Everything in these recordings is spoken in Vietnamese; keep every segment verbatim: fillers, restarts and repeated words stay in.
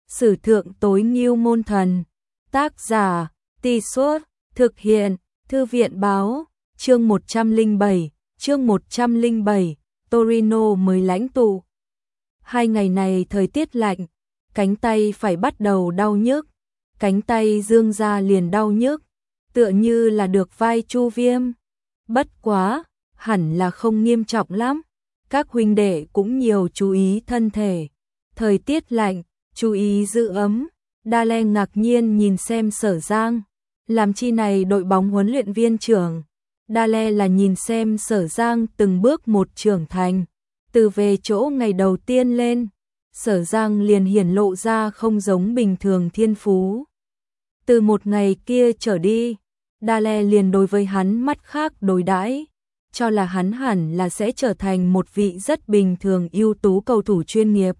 Sử thượng tối ngưu môn thần. Tác giả, Tì Suốt, thực hiện, Thư viện báo, chương một trăm lẻ bảy, chương một trăm lẻ bảy, Torino mới lãnh tụ. Hai ngày này thời tiết lạnh, cánh tay phải bắt đầu đau nhức, cánh tay dương ra liền đau nhức, tựa như là được vai chu viêm. Bất quá, hẳn là không nghiêm trọng lắm, các huynh đệ cũng nhiều chú ý thân thể. Thời tiết lạnh, chú ý giữ ấm. Dale ngạc nhiên nhìn xem Sở Giang, làm chi này đội bóng huấn luyện viên trưởng. Dale là nhìn xem Sở Giang từng bước một trưởng thành, từ về chỗ ngày đầu tiên lên, Sở Giang liền hiển lộ ra không giống bình thường thiên phú. Từ một ngày kia trở đi, Dale liền đối với hắn mắt khác đối đãi, cho là hắn hẳn là sẽ trở thành một vị rất bình thường ưu tú cầu thủ chuyên nghiệp.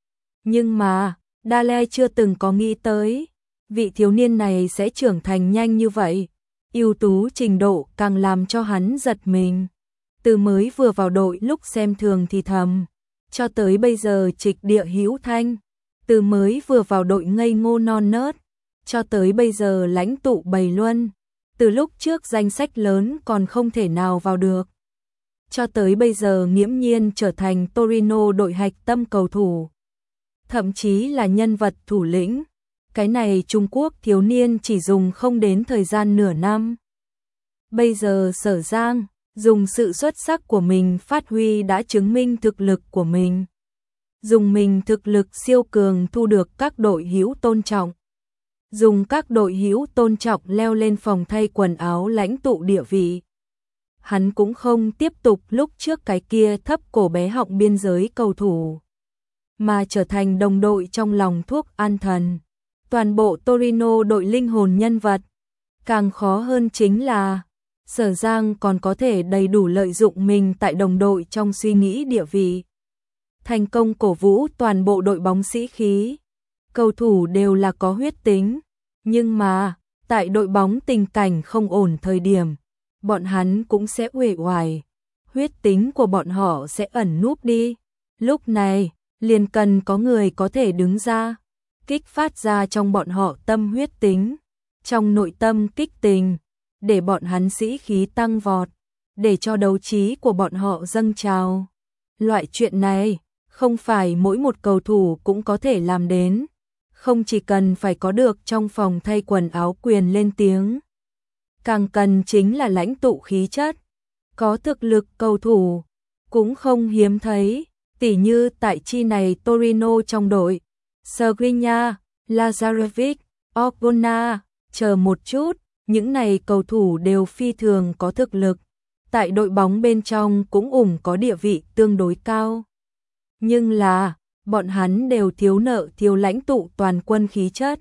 Nhưng mà, Dale chưa từng có nghĩ tới, vị thiếu niên này sẽ trưởng thành nhanh như vậy, ưu tú trình độ càng làm cho hắn giật mình. Từ mới vừa vào đội lúc xem thường thì thầm, cho tới bây giờ trịch địa hữu thanh, từ mới vừa vào đội ngây ngô non nớt, cho tới bây giờ lãnh tụ bầy luân, từ lúc trước danh sách lớn còn không thể nào vào được, cho tới bây giờ nghiễm nhiên trở thành Torino đội hạch tâm cầu thủ, thậm chí là nhân vật thủ lĩnh. Cái này Trung Quốc thiếu niên chỉ dùng không đến thời gian nửa năm. Bây giờ Sở Giang dùng sự xuất sắc của mình phát huy đã chứng minh thực lực của mình. Dùng mình thực lực siêu cường thu được các đội hữu tôn trọng. Dùng các đội hữu tôn trọng leo lên phòng thay quần áo lãnh tụ địa vị. Hắn cũng không tiếp tục lúc trước cái kia thấp cổ bé họng biên giới cầu thủ, mà trở thành đồng đội trong lòng thuốc an thần. Toàn bộ Torino đội linh hồn nhân vật. Càng khó hơn chính là Sở Giang còn có thể đầy đủ lợi dụng mình tại đồng đội trong suy nghĩ địa vị. Thành công cổ vũ toàn bộ đội bóng sĩ khí. Cầu thủ đều là có huyết tính, nhưng mà tại đội bóng tình cảnh không ổn thời điểm, bọn hắn cũng sẽ uể oải. Huyết tính của bọn họ sẽ ẩn núp đi. Lúc này, liền cần có người có thể đứng ra, kích phát ra trong bọn họ tâm huyết tính, trong nội tâm kích tình, để bọn hắn sĩ khí tăng vọt, để cho đấu trí của bọn họ dâng trào. Loại chuyện này, không phải mỗi một cầu thủ cũng có thể làm đến, không chỉ cần phải có được trong phòng thay quần áo quyền lên tiếng, càng cần chính là lãnh tụ khí chất, có thực lực cầu thủ, cũng không hiếm thấy, tỉ như tại chi này Torino trong đội. Skriniar, Lazarevic, Orgona, chờ một chút, những này cầu thủ đều phi thường có thực lực, tại đội bóng bên trong cũng ủng có địa vị tương đối cao. Nhưng là, bọn hắn đều thiếu nợ thiếu lãnh tụ toàn quân khí chất.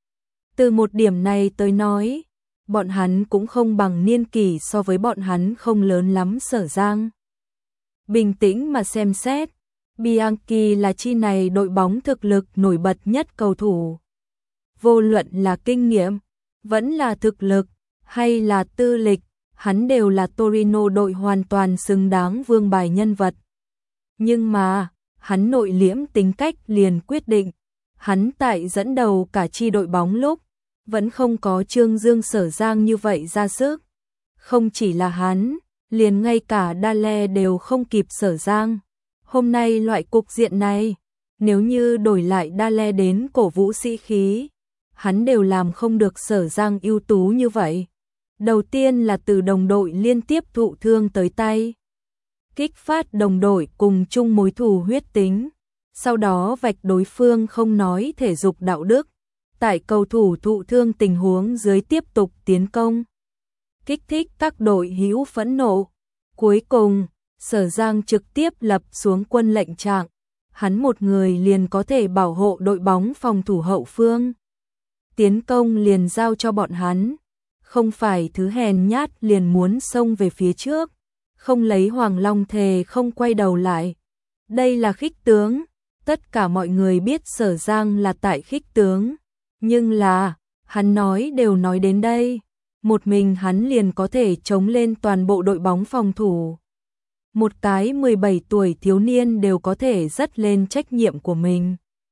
Từ một điểm này tới nói, bọn hắn cũng không bằng niên kỷ so với bọn hắn không lớn lắm Sở Giang. Bình tĩnh mà xem xét, Bianchi là chi này đội bóng thực lực nổi bật nhất cầu thủ. Vô luận là kinh nghiệm, vẫn là thực lực, hay là tư lịch, hắn đều là Torino đội hoàn toàn xứng đáng vương bài nhân vật. Nhưng mà, hắn nội liễm tính cách liền quyết định, hắn tại dẫn đầu cả chi đội bóng lúc, vẫn không có Trương Dương Sở Giang như vậy ra sức. Không chỉ là hắn, liền ngay cả Dale đều không kịp Sở Giang. Hôm nay loại cục diện này, nếu như đổi lại Dale đến cổ vũ sĩ khí, hắn đều làm không được Sở Giang ưu tú như vậy. Đầu tiên là từ đồng đội liên tiếp thụ thương tới tay, kích phát đồng đội cùng chung mối thù huyết tính, sau đó vạch đối phương không nói thể dục đạo đức, tại cầu thủ thụ thương tình huống dưới tiếp tục tiến công, kích thích các đội hữu phẫn nộ. Cuối cùng, Sở Giang trực tiếp lập xuống quân lệnh trạng, hắn một người liền có thể bảo hộ đội bóng phòng thủ hậu phương. Tiến công liền giao cho bọn hắn, không phải thứ hèn nhát liền muốn xông về phía trước, không lấy Hoàng Long thề không quay đầu lại. Đây là khích tướng, tất cả mọi người biết Sở Giang là tại khích tướng, nhưng là, hắn nói đều nói đến đây, một mình hắn liền có thể chống lên toàn bộ đội bóng phòng thủ. Một cái mười bảy tuổi thiếu niên đều có thể dắt lên trách nhiệm của mình.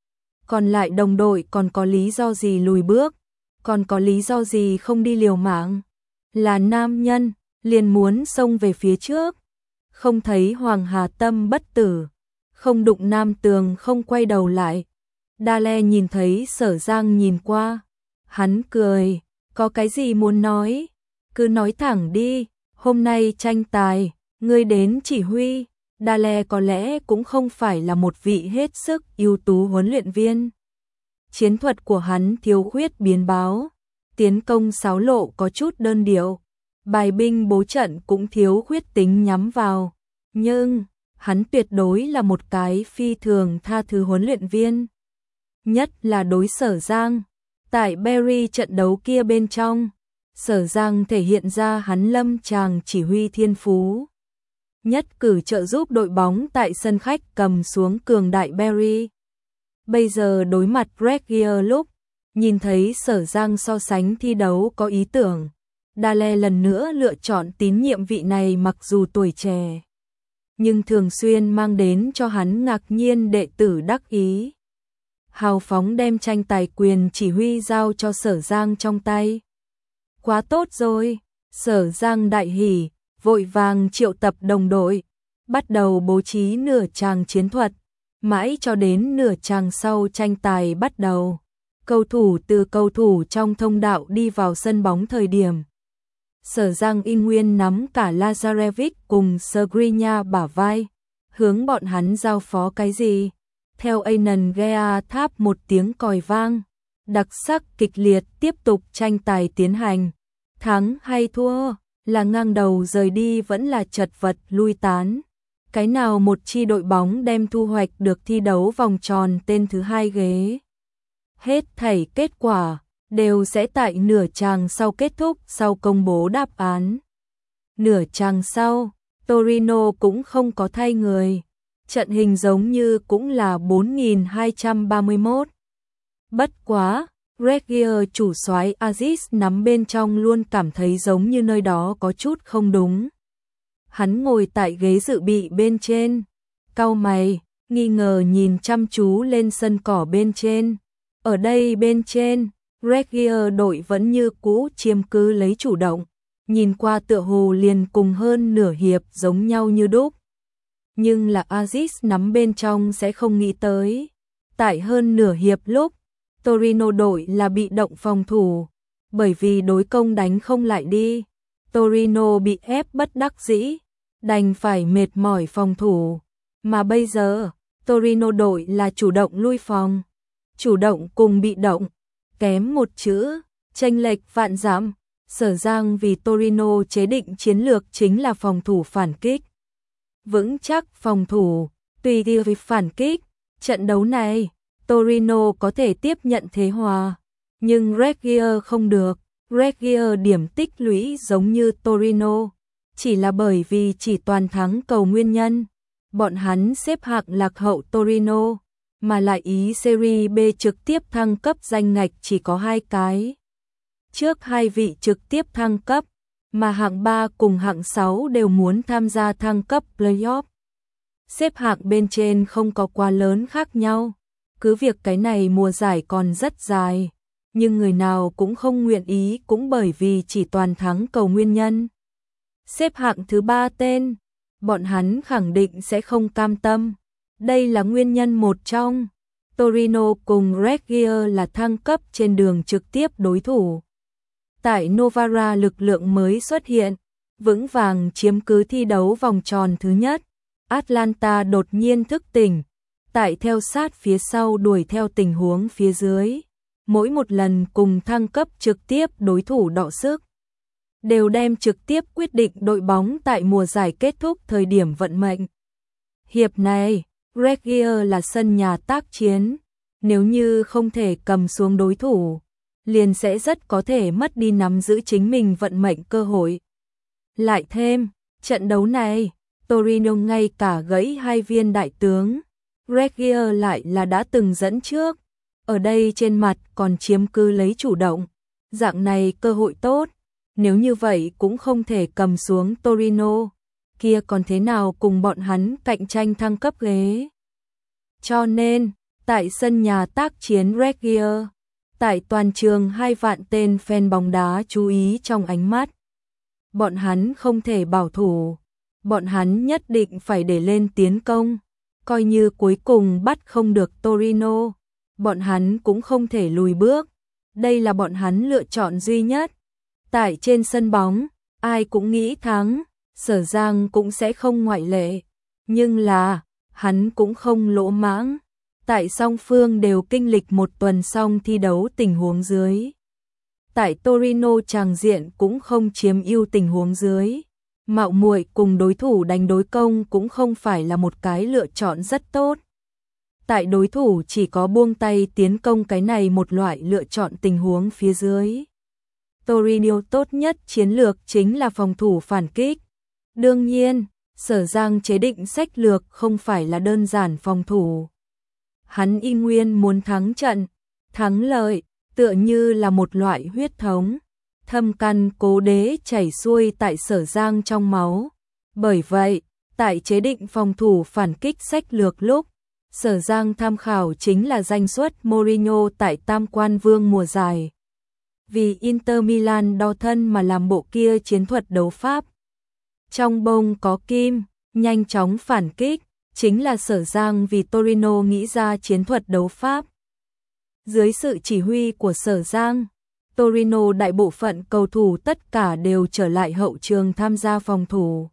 Còn lại đồng đội còn có lý do gì lùi bước, còn có lý do gì không đi liều mạng. Là nam nhân, liền muốn xông về phía trước. Không thấy Hoàng Hà Tâm bất tử, không đụng nam tường không quay đầu lại. Dale nhìn thấy Sở Giang nhìn qua, hắn cười, có cái gì muốn nói, cứ nói thẳng đi, hôm nay tranh tài, ngươi đến chỉ huy. Dale có lẽ cũng không phải là một vị hết sức ưu tú huấn luyện viên. Chiến thuật của hắn thiếu khuyết biến báo, tiến công xáo lộ có chút đơn điệu, bài binh bố trận cũng thiếu khuyết tính nhắm vào, nhưng hắn tuyệt đối là một cái phi thường tha thứ huấn luyện viên. Nhất là đối Sở Giang, tại Berry trận đấu kia bên trong, Sở Giang thể hiện ra hắn lâm tràng chỉ huy thiên phú. Nhất cử trợ giúp đội bóng tại sân khách cầm xuống cường đại Berry. Bây giờ đối mặt Regier lúc, nhìn thấy Sở Giang so sánh thi đấu có ý tưởng, Dale lần nữa lựa chọn tín nhiệm vị này mặc dù tuổi trẻ, nhưng thường xuyên mang đến cho hắn ngạc nhiên đệ tử đắc ý. Hào phóng đem tranh tài quyền chỉ huy giao cho Sở Giang trong tay. Quá tốt rồi, Sở Giang đại hỉ, vội vàng triệu tập đồng đội, bắt đầu bố trí nửa tràng chiến thuật, mãi cho đến nửa tràng sau tranh tài bắt đầu. Cầu thủ từ cầu thủ trong thông đạo đi vào sân bóng thời điểm. Sở Giang y nguyên nắm cả Lazarevic cùng Skriniar bả vai, hướng bọn hắn giao phó cái gì. Theo Anan Gea tháp một tiếng còi vang, đặc sắc kịch liệt tiếp tục tranh tài tiến hành. Thắng hay thua, là ngang đầu rời đi vẫn là chật vật lui tán. Cái nào một chi đội bóng đem thu hoạch được thi đấu vòng tròn tên thứ hai ghế. Hết thảy kết quả đều sẽ tại nửa chàng sau kết thúc sau công bố đáp án. Nửa chàng sau, Torino cũng không có thay người. Trận hình giống như cũng là bốn nghìn hai trăm ba mươi mốt. Bất quá, Regier chủ soái Aziz nắm bên trong luôn cảm thấy giống như nơi đó có chút không đúng. Hắn ngồi tại ghế dự bị bên trên, cau mày, nghi ngờ nhìn chăm chú lên sân cỏ bên trên. Ở đây bên trên, Regier đội vẫn như cũ chiếm cứ lấy chủ động, nhìn qua tựa hồ liền cùng hơn nửa hiệp giống nhau như đúc. Nhưng là Aziz nắm bên trong sẽ không nghĩ tới. Tại hơn nửa hiệp lúc, Torino đội là bị động phòng thủ, bởi vì đối công đánh không lại đi. Torino bị ép bất đắc dĩ, đành phải mệt mỏi phòng thủ. Mà bây giờ, Torino đội là chủ động lui phòng. Chủ động cùng bị động, kém một chữ, chênh lệch vạn dặm. Sở Giang vì Torino chế định chiến lược chính là phòng thủ phản kích. Vững chắc phòng thủ, tùy theo việc phản kích. Trận đấu này, Torino có thể tiếp nhận thế hòa, nhưng Regier không được. Regier điểm tích lũy giống như Torino, chỉ là bởi vì chỉ toàn thắng cầu nguyên nhân. Bọn hắn xếp hạng lạc hậu Torino, mà lại ý Serie B trực tiếp thăng cấp danh ngạch chỉ có hai cái. Trước hai vị trực tiếp thăng cấp, mà hạng ba cùng hạng sáu đều muốn tham gia thăng cấp playoff. Xếp hạng bên trên không có quá lớn khác nhau, cứ việc cái này mùa giải còn rất dài, nhưng người nào cũng không nguyện ý cũng bởi vì chỉ toàn thắng cầu nguyên nhân. Xếp hạng thứ ba tên, bọn hắn khẳng định sẽ không cam tâm. Đây là nguyên nhân một trong. Torino cùng Regier là thăng cấp trên đường trực tiếp đối thủ. Tại Novara lực lượng mới xuất hiện, vững vàng chiếm cứ thi đấu vòng tròn thứ nhất. Atlanta đột nhiên thức tỉnh, tại theo sát phía sau đuổi theo tình huống phía dưới. Mỗi một lần cùng thăng cấp trực tiếp đối thủ đọ sức, đều đem trực tiếp quyết định đội bóng tại mùa giải kết thúc thời điểm vận mệnh. Hiệp này, Regier là sân nhà tác chiến, nếu như không thể cầm xuống đối thủ, liền sẽ rất có thể mất đi nắm giữ chính mình vận mệnh cơ hội. Lại thêm, trận đấu này, Torino ngay cả gãy hai viên đại tướng, Regier lại là đã từng dẫn trước, ở đây trên mặt còn chiếm cứ lấy chủ động, dạng này cơ hội tốt, nếu như vậy cũng không thể cầm xuống Torino, kia còn thế nào cùng bọn hắn cạnh tranh thăng cấp ghế. Cho nên, Tại sân nhà tác chiến Reggio, tại toàn trường hai vạn tên fan bóng đá chú ý trong ánh mắt. Bọn hắn không thể bảo thủ, bọn hắn nhất định phải để lên tiến công, coi như cuối cùng bắt không được Torino, bọn hắn cũng không thể lùi bước. Đây là bọn hắn lựa chọn duy nhất. Tại trên sân bóng, ai cũng nghĩ thắng, Sở Giang cũng sẽ không ngoại lệ, nhưng là hắn cũng không lỗ mãng. Tại song phương đều kinh lịch một tuần xong thi đấu tình huống dưới. Tại Torino tràng diện cũng không chiếm ưu tình huống dưới. Mạo muội cùng đối thủ đánh đối công cũng không phải là một cái lựa chọn rất tốt. Tại đối thủ chỉ có buông tay tiến công cái này một loại lựa chọn tình huống phía dưới. Torino tốt nhất chiến lược chính là phòng thủ phản kích. Đương nhiên, Sở Giang chế định sách lược không phải là đơn giản phòng thủ. Hắn y nguyên muốn thắng trận, thắng lợi, tựa như là một loại huyết thống, thâm căn cố đế chảy xuôi tại Sở Giang trong máu. Bởi vậy, tại chế định phòng thủ phản kích sách lược lúc, Sở Giang tham khảo chính là danh xuất Mourinho tại Tam Quan Vương mùa giải. Vì Inter Milan đo thân mà làm bộ kia chiến thuật đấu pháp. Trong bông có kim, nhanh chóng phản kích, chính là Sở Giang vì Torino nghĩ ra chiến thuật đấu pháp. Dưới sự chỉ huy của Sở Giang, Torino đại bộ phận cầu thủ tất cả đều trở lại hậu trường tham gia phòng thủ.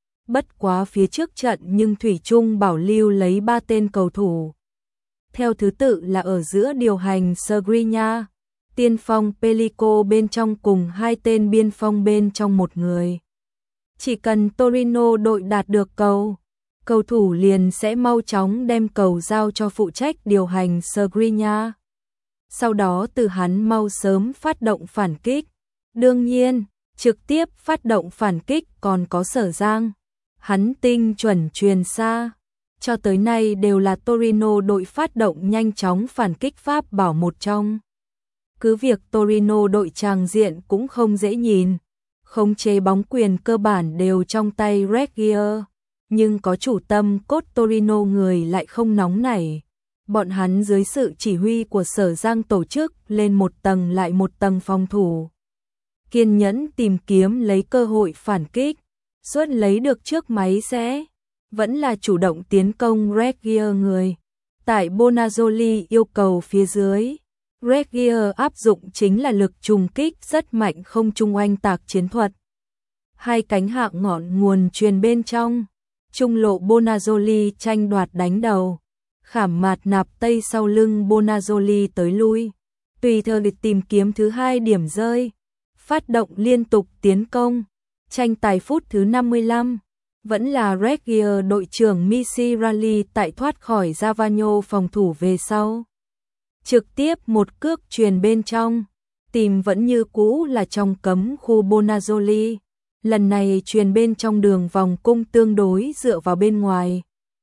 Bất quá phía trước trận nhưng thủy chung bảo lưu lấy ba tên cầu thủ. Theo thứ tự là ở giữa điều hành Skriniar, tiên phong Pellico bên trong cùng hai tên biên phong bên trong một người. Chỉ cần Torino đội đạt được cầu, cầu thủ liền sẽ mau chóng đem cầu giao cho phụ trách điều hành Skriniar. Sau đó từ hắn mau sớm phát động phản kích. Đương nhiên, trực tiếp phát động phản kích còn có Sở Giang. Hắn tinh chuẩn truyền xa. Cho tới nay đều là Torino đội phát động nhanh chóng phản kích pháp bảo một trong. Cứ việc Torino đội tràng diện cũng không dễ nhìn, khống chế bóng quyền cơ bản đều trong tay Reggio, nhưng có chủ tâm cốt Torino người lại không nóng nảy. Bọn hắn dưới sự chỉ huy của Sở Giang tổ chức lên một tầng lại một tầng phòng thủ. Kiên nhẫn tìm kiếm lấy cơ hội phản kích, suốt lấy được trước máy sẽ, vẫn là chủ động tiến công Reggio người. Tại Bonazzoli yêu cầu phía dưới, Reggio áp dụng chính là lực trùng kích rất mạnh không trung oanh tạc chiến thuật. Hai cánh hạng ngọn nguồn truyền bên trong, trung lộ Bonazzoli tranh đoạt đánh đầu. Khảm mạt nạp tây sau lưng Bonazzoli tới lui, tùy thời tìm kiếm thứ hai điểm rơi, phát động liên tục tiến công. Tranh tài phút thứ năm mươi lăm, vẫn là Reggio đội trưởng Misirali tại thoát khỏi Zavagno phòng thủ về sau. Trực tiếp một cước truyền bên trong, tìm vẫn như cũ là trong cấm khu Bonazzoli. Lần này truyền bên trong đường vòng cung tương đối dựa vào bên ngoài.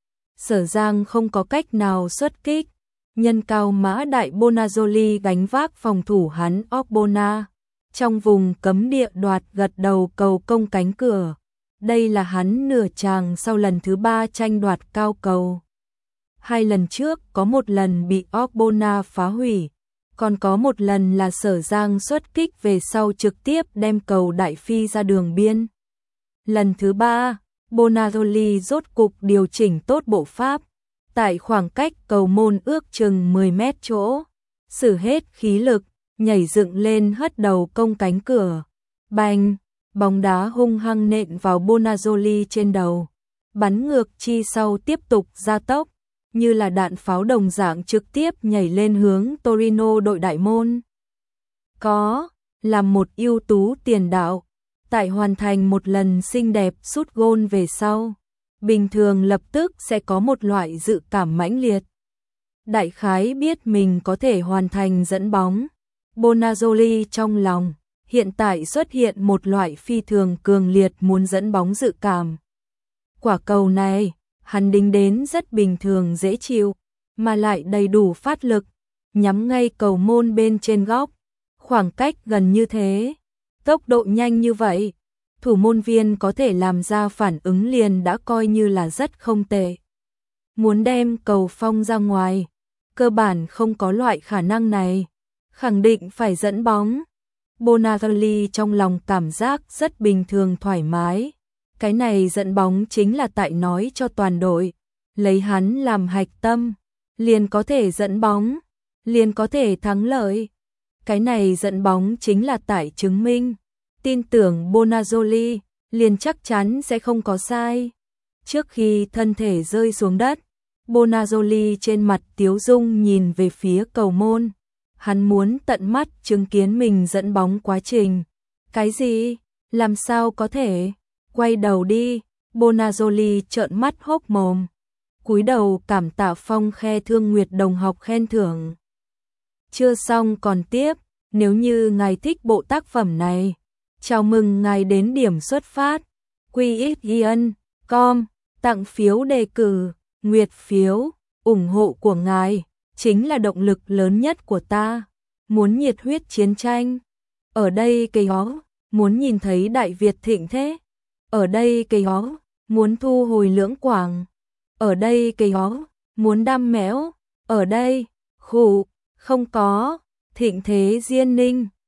Sở Giang không có cách nào xuất kích, nhân cao mã đại Bonazzoli gánh vác phòng thủ hắn Ogbonna, trong vùng cấm địa đoạt gật đầu cầu công cánh cửa. Đây là hắn nửa chàng sau lần thứ ba tranh đoạt cao cầu. Hai lần trước có một lần bị Ogbonna phá hủy, còn có một lần là Sở Giang xuất kích về sau trực tiếp đem cầu đại phi ra đường biên. Lần thứ ba, Bonazzoli rốt cục điều chỉnh tốt bộ pháp, tại khoảng cách cầu môn ước chừng mười mét chỗ, sử hết khí lực, nhảy dựng lên hất đầu công cánh cửa. Bành, bóng đá hung hăng nện vào Bonazzoli trên đầu, bắn ngược chi sau tiếp tục gia tốc, như là đạn pháo đồng dạng trực tiếp nhảy lên hướng Torino đội đại môn. Có, làm một ưu tú tiền đạo. Tại hoàn thành một lần xinh đẹp sút gôn về sau, bình thường lập tức sẽ có một loại dự cảm mãnh liệt. Đại khái biết mình có thể hoàn thành dẫn bóng. Bonazzoli trong lòng, hiện tại xuất hiện một loại phi thường cường liệt muốn dẫn bóng dự cảm. Quả cầu này, hắn đính đến rất bình thường dễ chịu, mà lại đầy đủ phát lực, nhắm ngay cầu môn bên trên góc. Khoảng cách gần như thế, tốc độ nhanh như vậy, thủ môn viên có thể làm ra phản ứng liền đã coi như là rất không tệ. Muốn đem cầu phong ra ngoài, cơ bản không có loại khả năng này. Khẳng định phải dẫn bóng. Bonazzoli trong lòng cảm giác rất bình thường thoải mái. Cái này dẫn bóng chính là tại nói cho toàn đội. Lấy hắn làm hạch tâm, liền có thể dẫn bóng, liền có thể thắng lợi. Cái này dẫn bóng chính là tại chứng minh. Tin tưởng Bonazzoli, liền chắc chắn sẽ không có sai. Trước khi thân thể rơi xuống đất, Bonazzoli trên mặt tiếu dung nhìn về phía cầu môn. Hắn muốn tận mắt chứng kiến mình dẫn bóng quá trình. Cái gì? Làm sao có thể? Quay đầu đi. Bonazzoli trợn mắt hốc mồm. Cúi đầu cảm tạ Phong Khe Thương Nguyệt đồng học khen thưởng. Chưa xong còn tiếp. Nếu như ngài thích bộ tác phẩm này, chào mừng ngài đến điểm xuất phát. quy ích yên chấm com tặng phiếu đề cử, nguyệt phiếu, ủng hộ của ngài chính là động lực lớn nhất của ta. Muốn nhiệt huyết chiến tranh, ở đây cây ó, muốn nhìn thấy Đại Việt thịnh thế, ở đây cây ó, muốn thu hồi Lưỡng Quảng, ở đây cây ó, muốn đam mẽo, ở đây, khủ, không có, thịnh thế Diên Ninh.